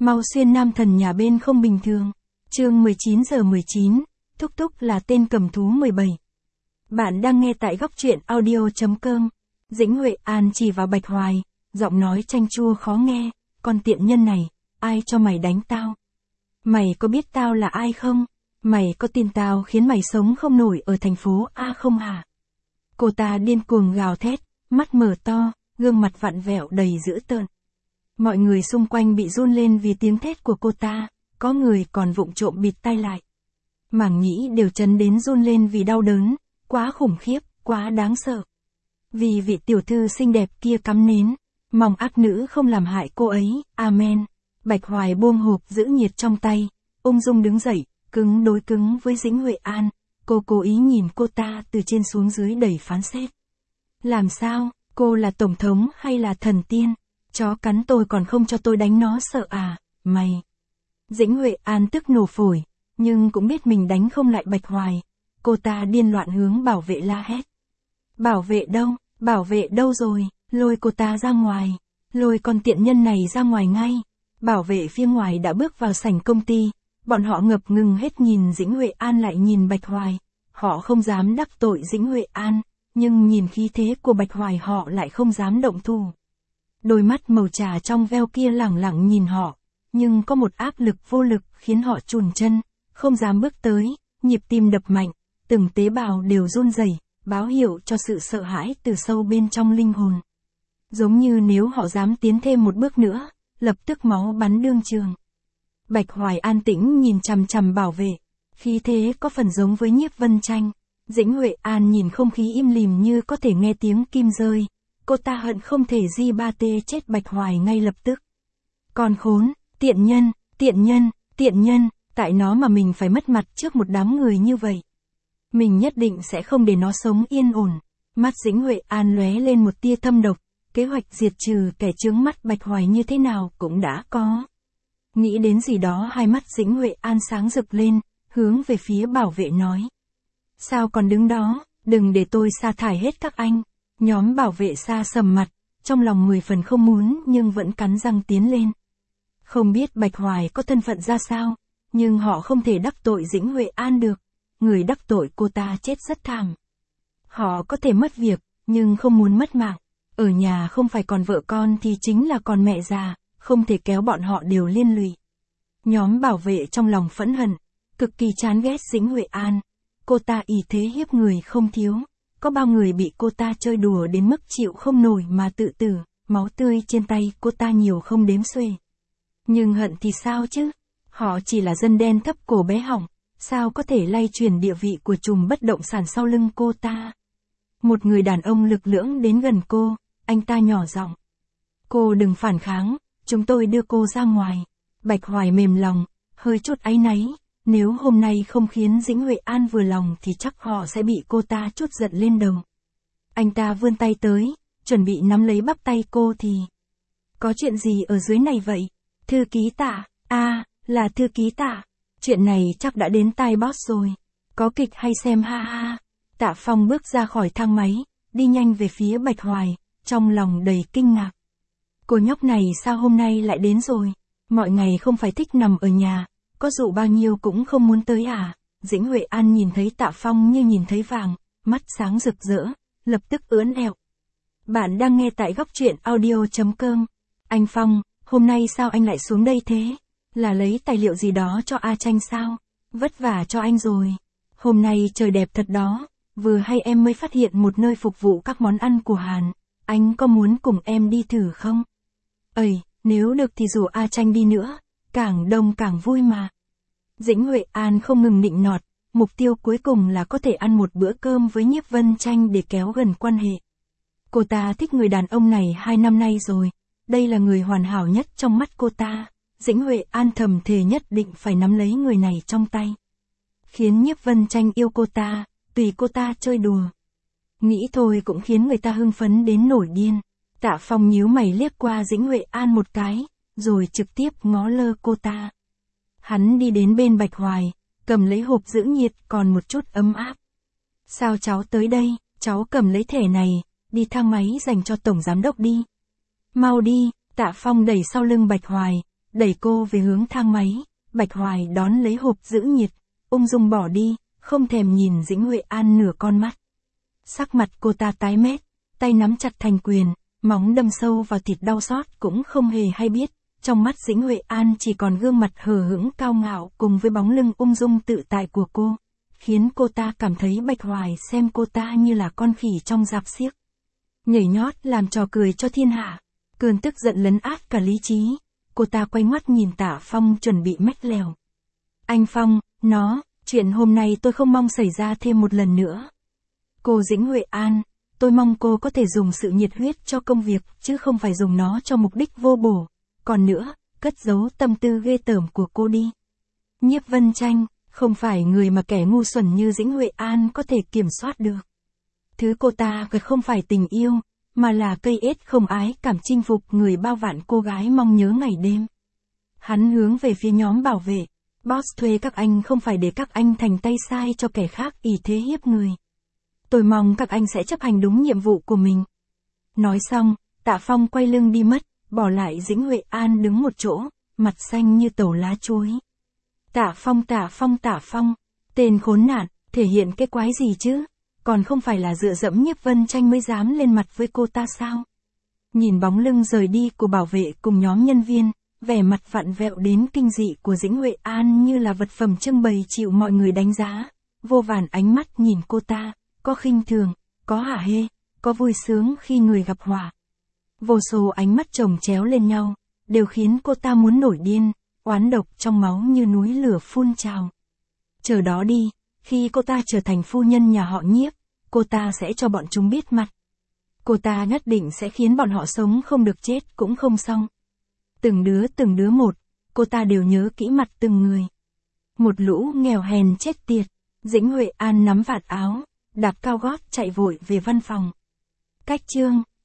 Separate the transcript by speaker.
Speaker 1: Mau xuyên nam thần nhà bên không bình thường. Chương 19:19, Thúc Thúc là tên cầm thú 17. Bạn đang nghe tại góc truyện audio.com. Dĩnh Huệ An chỉ vào Bạch Hoài, giọng nói chanh chua khó nghe, con tiện nhân này, ai cho mày đánh tao? Mày có biết tao là ai không? Mày có tin tao khiến mày sống không nổi ở thành phố A không hả? Cô ta điên cuồng gào thét, mắt mở to, gương mặt vặn vẹo đầy dữ tợn. Mọi người xung quanh bị run lên vì tiếng thét của cô ta, có người còn vụng trộm bịt tai lại. Mảng nhĩ đều chấn đến run lên vì đau đớn, quá khủng khiếp, quá đáng sợ. Vì vị tiểu thư xinh đẹp kia cắm nến, mong ác nữ không làm hại cô ấy, amen. Bạch Hoài buông hộp giữ nhiệt trong tay, ung dung đứng dậy, cứng đối cứng với Dĩnh Huệ An. Cô cố ý nhìn cô ta từ trên xuống dưới đầy phán xét. Làm sao, cô là tổng thống hay là thần tiên? Chó cắn tôi còn không cho tôi đánh nó sợ à, mày. Dĩnh Huệ An tức nổ phổi, nhưng cũng biết mình đánh không lại Bạch Hoài. Cô ta điên loạn hướng bảo vệ la hét. Bảo vệ đâu rồi, lôi cô ta ra ngoài, lôi con tiện nhân này ra ngoài ngay. Bảo vệ phía ngoài đã bước vào sảnh công ty, bọn họ ngập ngừng hết nhìn Dĩnh Huệ An lại nhìn Bạch Hoài. Họ không dám đắc tội Dĩnh Huệ An, nhưng nhìn khí thế của Bạch Hoài họ lại không dám động thủ. Đôi mắt màu trà trong veo kia lẳng lặng nhìn họ, nhưng có một áp lực vô lực khiến họ chùn chân, không dám bước tới, nhịp tim đập mạnh, từng tế bào đều run rẩy, báo hiệu cho sự sợ hãi từ sâu bên trong linh hồn. Giống như nếu họ dám tiến thêm một bước nữa, lập tức máu bắn đương trường. Bạch Hoài an tĩnh nhìn chằm chằm bảo vệ, khí thế có phần giống với Nhiếp Vân Tranh. Dĩnh Huệ An nhìn không khí im lìm như có thể nghe tiếng kim rơi. Cô ta hận không thể di ba tê chết Bạch Hoài ngay lập tức. Con khốn, tiện nhân, tại nó mà mình phải mất mặt trước một đám người như vậy. Mình nhất định sẽ không để nó sống yên ổn. Mắt Dĩnh Huệ An lóe lên một tia thâm độc, kế hoạch diệt trừ kẻ chướng mắt Bạch Hoài như thế nào cũng đã có. Nghĩ đến gì đó hai mắt Dĩnh Huệ An sáng rực lên, hướng về phía bảo vệ nói. Sao còn đứng đó, đừng để tôi sa thải hết các anh. Nhóm bảo vệ xa sầm mặt, trong lòng 10 phần không muốn nhưng vẫn cắn răng tiến lên. Không biết Bạch Hoài có thân phận ra sao, nhưng họ không thể đắc tội Dĩnh Huệ An được. Người đắc tội cô ta chết rất thảm. Họ có thể mất việc, nhưng không muốn mất mạng. Ở nhà không phải còn vợ con thì chính là còn mẹ già, không thể kéo bọn họ đều liên lụy. Nhóm bảo vệ trong lòng phẫn hận, cực kỳ chán ghét Dĩnh Huệ An. Cô ta ỷ thế hiếp người không thiếu. Có bao người bị cô ta chơi đùa đến mức chịu không nổi mà tự tử, máu tươi trên tay cô ta nhiều không đếm xuể. Nhưng hận thì sao chứ? Họ chỉ là dân đen thấp cổ bé hỏng, sao có thể lay chuyển địa vị của trùm bất động sản sau lưng cô ta? Một người đàn ông lực lưỡng đến gần cô, anh ta nhỏ giọng. Cô đừng phản kháng, chúng tôi đưa cô ra ngoài. Bạch Hoài mềm lòng, hơi chút áy náy. Nếu hôm nay không khiến Dĩnh Huệ An vừa lòng thì chắc họ sẽ bị cô ta trút giận lên đầu. Anh ta vươn tay tới, chuẩn bị nắm lấy bắp tay cô thì... Có chuyện gì ở dưới này vậy? Thư ký Tạ, là thư ký Tạ. Chuyện này chắc đã đến tai boss rồi. Có kịch hay xem ha ha. Tạ Phong bước ra khỏi thang máy, đi nhanh về phía Bạch Hoài, trong lòng đầy kinh ngạc. Cô nhóc này sao hôm nay lại đến rồi? Mọi ngày không phải thích nằm ở nhà. Có dụ bao nhiêu cũng không muốn tới à? Dĩnh Huệ An nhìn thấy Tạ Phong như nhìn thấy vàng, mắt sáng rực rỡ, lập tức ưỡn ẹo. Bạn đang nghe tại góc truyện audio.com. Anh Phong, hôm nay sao anh lại xuống đây thế? Là lấy tài liệu gì đó cho A Tranh sao? Vất vả cho anh rồi. Hôm nay trời đẹp thật đó, vừa hay em mới phát hiện một nơi phục vụ các món ăn của Hàn. Anh có muốn cùng em đi thử không? Nếu được thì rủ A Tranh đi nữa. Càng đông càng vui mà. Dĩnh Huệ An không ngừng nịnh nọt, mục tiêu cuối cùng là có thể ăn một bữa cơm với Nhiếp Vân Tranh để kéo gần quan hệ. Cô ta thích người đàn ông này 2 năm nay rồi, đây là người hoàn hảo nhất trong mắt cô ta. Dĩnh Huệ An thầm thề nhất định phải nắm lấy người này trong tay. Khiến Nhiếp Vân Tranh yêu cô ta, tùy cô ta chơi đùa. Nghĩ thôi cũng khiến người ta hưng phấn đến nổi điên. Tạ Phong nhíu mày liếc qua Dĩnh Huệ An một cái, rồi trực tiếp ngó lơ cô ta. Hắn đi đến bên Bạch Hoài, cầm lấy hộp giữ nhiệt còn một chút ấm áp. Sao cháu tới đây, cháu cầm lấy thẻ này, đi thang máy dành cho tổng giám đốc đi. Mau đi, Tạ Phong đẩy sau lưng Bạch Hoài, đẩy cô về hướng thang máy, Bạch Hoài đón lấy hộp giữ nhiệt, ung dung bỏ đi, không thèm nhìn Dĩnh Huệ An nửa con mắt. Sắc mặt cô ta tái mét, tay nắm chặt thành quyền, móng đâm sâu vào thịt đau xót cũng không hề hay biết. Trong mắt Dĩnh Huệ An chỉ còn gương mặt hờ hững cao ngạo cùng với bóng lưng ung dung tự tại của cô, khiến cô ta cảm thấy Bạch Hoài xem cô ta như là con khỉ trong rạp xiếc. Nhảy nhót làm trò cười cho thiên hạ, cơn tức giận lấn át cả lý trí, cô ta quay ngoắt nhìn Tạ Phong chuẩn bị mách lèo. Anh Phong, chuyện hôm nay tôi không mong xảy ra thêm một lần nữa. Cô Dĩnh Huệ An, tôi mong cô có thể dùng sự nhiệt huyết cho công việc chứ không phải dùng nó cho mục đích vô bổ. Còn nữa, cất giấu tâm tư ghê tởm của cô đi. Nhiếp Vân Tranh, không phải người mà kẻ ngu xuẩn như Dĩnh Huệ An có thể kiểm soát được. Thứ cô ta cần không phải tình yêu, mà là cây ết không ái cảm chinh phục người bao vạn cô gái mong nhớ ngày đêm. Hắn hướng về phía nhóm bảo vệ. Boss thuê các anh không phải để các anh thành tay sai cho kẻ khác ỷ thế hiếp người. Tôi mong các anh sẽ chấp hành đúng nhiệm vụ của mình. Nói xong, Tạ Phong quay lưng đi mất, bỏ lại Dĩnh Huệ An đứng một chỗ, mặt xanh như tàu lá chuối. Tạ Phong, tên khốn nạn, thể hiện cái quái gì chứ? Còn không phải là dựa dẫm Nhiếp Vân Tranh mới dám lên mặt với cô ta sao? Nhìn bóng lưng rời đi của bảo vệ cùng nhóm nhân viên, vẻ mặt vặn vẹo đến kinh dị của Dĩnh Huệ An như là vật phẩm trưng bày chịu mọi người đánh giá. Vô vàn ánh mắt nhìn cô ta, có khinh thường, có hả hê, có vui sướng khi người gặp họa. Vô số ánh mắt chồng chéo lên nhau, đều khiến cô ta muốn nổi điên, oán độc trong máu như núi lửa phun trào. Chờ đó đi, khi cô ta trở thành phu nhân nhà họ Nhiếp, cô ta sẽ cho bọn chúng biết mặt. Cô ta nhất định sẽ khiến bọn họ sống không được chết cũng không xong. Từng đứa một, cô ta đều nhớ kỹ mặt từng người. Một lũ nghèo hèn chết tiệt. Dĩnh Huệ An nắm vạt áo, đạp cao gót chạy vội về văn phòng. Cách chương